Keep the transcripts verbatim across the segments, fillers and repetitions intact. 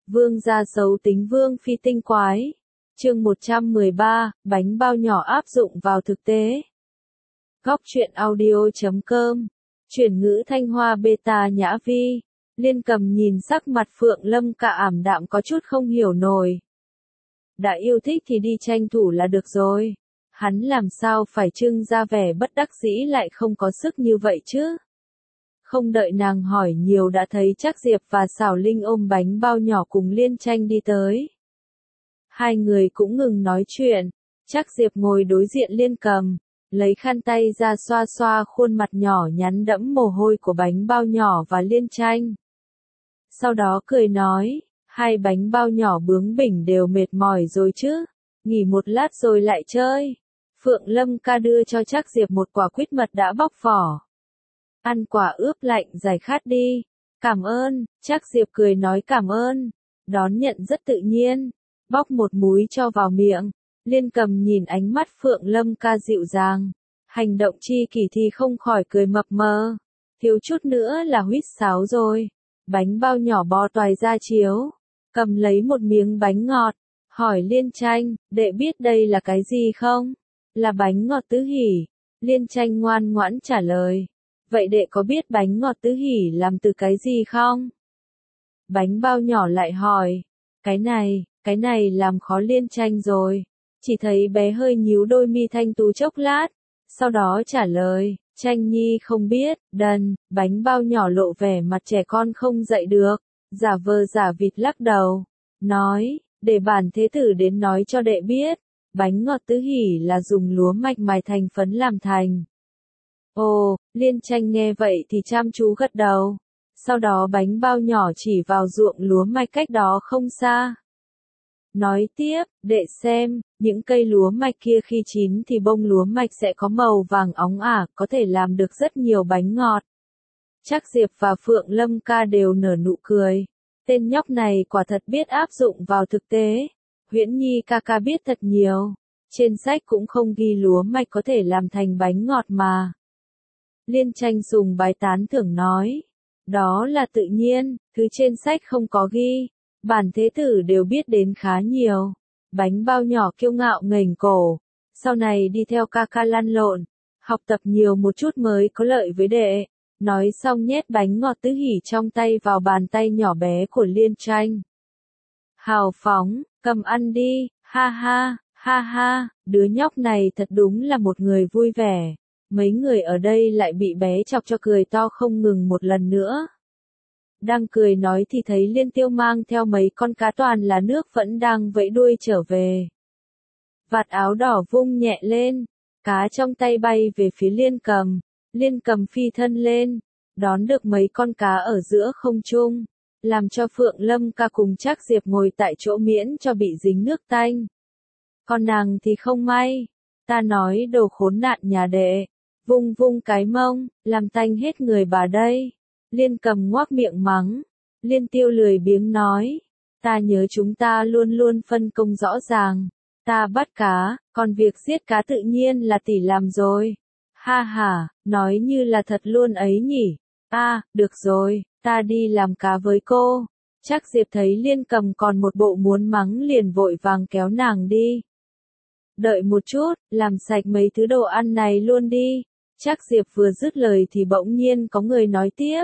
Vương gia xấu tính vương phi tinh quái. Chương một trăm mười ba, bánh bao nhỏ áp dụng vào thực tế. Góc truyện audio chấm com. Chuyển ngữ Thanh Hoa beta Nhã Vi. Liên Cầm nhìn sắc mặt Phượng Lâm Ca ảm đạm có chút không hiểu nổi. Đã yêu thích thì đi tranh thủ là được rồi. Hắn làm sao phải trưng ra vẻ bất đắc dĩ lại không có sức như vậy chứ? Không đợi nàng hỏi nhiều đã thấy Trác Diệp và Xảo Linh ôm bánh bao nhỏ cùng Liên Tranh đi tới. Hai người cũng ngừng nói chuyện. Trác Diệp ngồi đối diện Liên Cầm, lấy khăn tay ra xoa xoa khuôn mặt nhỏ nhắn đẫm mồ hôi của bánh bao nhỏ và Liên Tranh. Sau đó cười nói, hai bánh bao nhỏ bướng bỉnh đều mệt mỏi rồi chứ, nghỉ một lát rồi lại chơi. Phượng Lâm Ca đưa cho Trác Diệp một quả quýt mật đã bóc vỏ. Ăn quả ướp lạnh giải khát đi. Cảm ơn, Trác Diệp cười nói cảm ơn. Đón nhận rất tự nhiên. Bóc một múi cho vào miệng. Liên Cầm nhìn ánh mắt Phượng Lâm Ca dịu dàng. Hành động chi kỷ thì không khỏi cười mập mờ. Thiếu chút nữa là huýt sáo rồi. Bánh bao nhỏ bò toài ra chiếu. Cầm lấy một miếng bánh ngọt. Hỏi Liên Tranh, đệ biết đây là cái gì không? Là bánh ngọt tứ hỷ. Liên Tranh ngoan ngoãn trả lời. Vậy đệ có biết bánh ngọt tứ hỷ làm từ cái gì không? Bánh bao nhỏ lại hỏi. Cái này, cái này làm khó Liên Tranh rồi. Chỉ thấy bé hơi nhíu đôi mi thanh tú chốc lát. Sau đó trả lời, Tranh nhi không biết, đần, bánh bao nhỏ lộ vẻ mặt trẻ con không dạy được. Giả vờ giả vịt lắc đầu. Nói, để bản thế tử đến nói cho đệ biết. Bánh ngọt tứ hỷ là dùng lúa mạch mài thành phấn làm thành. Ồ, Liên Tranh nghe vậy thì chăm chú gật đầu. Sau đó bánh bao nhỏ chỉ vào ruộng lúa mạch cách đó không xa. Nói tiếp, đệ xem, những cây lúa mạch kia khi chín thì bông lúa mạch sẽ có màu vàng óng ả, có thể làm được rất nhiều bánh ngọt. Trác Diệp và Phượng Lâm Ca đều nở nụ cười. Tên nhóc này quả thật biết áp dụng vào thực tế. Huyễn Nhi ca ca biết thật nhiều. Trên sách cũng không ghi lúa mạch có thể làm thành bánh ngọt mà. Liên Tranh dùng bái tán thưởng nói. Đó là tự nhiên, thứ trên sách không có ghi. Bản thế tử đều biết đến khá nhiều. Bánh bao nhỏ kiêu ngạo nghềnh cổ. Sau này đi theo ca ca lăn lộn. Học tập nhiều một chút mới có lợi với đệ. Nói xong nhét bánh ngọt tứ hỷ trong tay vào bàn tay nhỏ bé của Liên Tranh. Hào phóng, cầm ăn đi, ha ha, ha ha, đứa nhóc này thật đúng là một người vui vẻ. Mấy người ở đây lại bị bé chọc cho cười to không ngừng một lần nữa. Đang cười nói thì thấy Liên Tiêu mang theo mấy con cá toàn là nước vẫn đang vẫy đuôi trở về. Vạt áo đỏ vung nhẹ lên, cá trong tay bay về phía Liên Cầm. Liên Cầm phi thân lên, đón được mấy con cá ở giữa không trung, làm cho Phượng Lâm Ca cùng Trác Diệp ngồi tại chỗ miễn cho bị dính nước tanh. Còn nàng thì không may, ta nói đồ khốn nạn nhà đệ, vung vung cái mông, làm tanh hết người bà đây. Liên Cầm ngoác miệng mắng, Liên Tiêu lười biếng nói, ta nhớ chúng ta luôn luôn phân công rõ ràng, ta bắt cá, còn việc giết cá tự nhiên là tỷ làm rồi. Ha ha, nói như là thật luôn ấy nhỉ. À, được rồi, ta đi làm cá với cô. Trác Diệp thấy Liên Cầm còn một bộ muốn mắng liền vội vàng kéo nàng đi. Đợi một chút, làm sạch mấy thứ đồ ăn này luôn đi. Trác Diệp vừa dứt lời thì bỗng nhiên có người nói tiếp.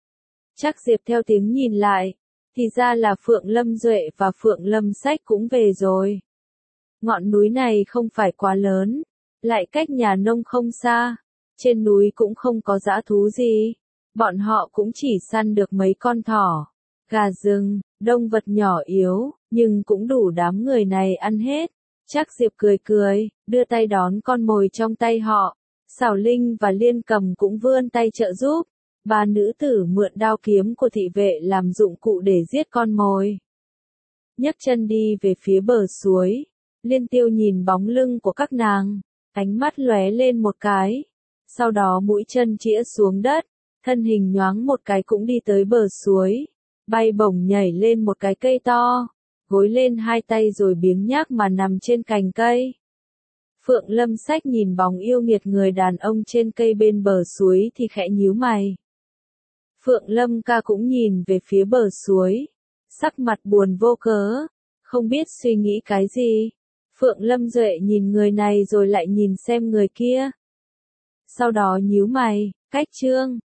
Trác Diệp theo tiếng nhìn lại, thì ra là Phượng Lâm Duệ và Phượng Lâm Sách cũng về rồi. Ngọn núi này không phải quá lớn, lại cách nhà nông không xa, trên núi cũng không có dã thú gì, bọn họ cũng chỉ săn được mấy con thỏ, gà rừng, động vật nhỏ yếu, nhưng cũng đủ đám người này ăn hết. Trác Diệp cười cười, đưa tay đón con mồi trong tay họ, Xảo Linh và Liên Cầm cũng vươn tay trợ giúp, ba nữ tử mượn đao kiếm của thị vệ làm dụng cụ để giết con mồi. Nhấc chân đi về phía bờ suối, Liên Tiêu nhìn bóng lưng của các nàng. Ánh mắt lóe lên một cái, sau đó mũi chân chĩa xuống đất, thân hình nhoáng một cái cũng đi tới bờ suối, bay bổng nhảy lên một cái cây to, gối lên hai tay rồi biếng nhác mà nằm trên cành cây. Phượng Lâm Sách nhìn bóng yêu nghiệt người đàn ông trên cây bên bờ suối thì khẽ nhíu mày. Phượng Lâm Ca cũng nhìn về phía bờ suối, sắc mặt buồn vô cớ, không biết suy nghĩ cái gì. Phượng Lâm Duệ nhìn người này rồi lại nhìn xem người kia. Sau đó nhíu mày, cách Trương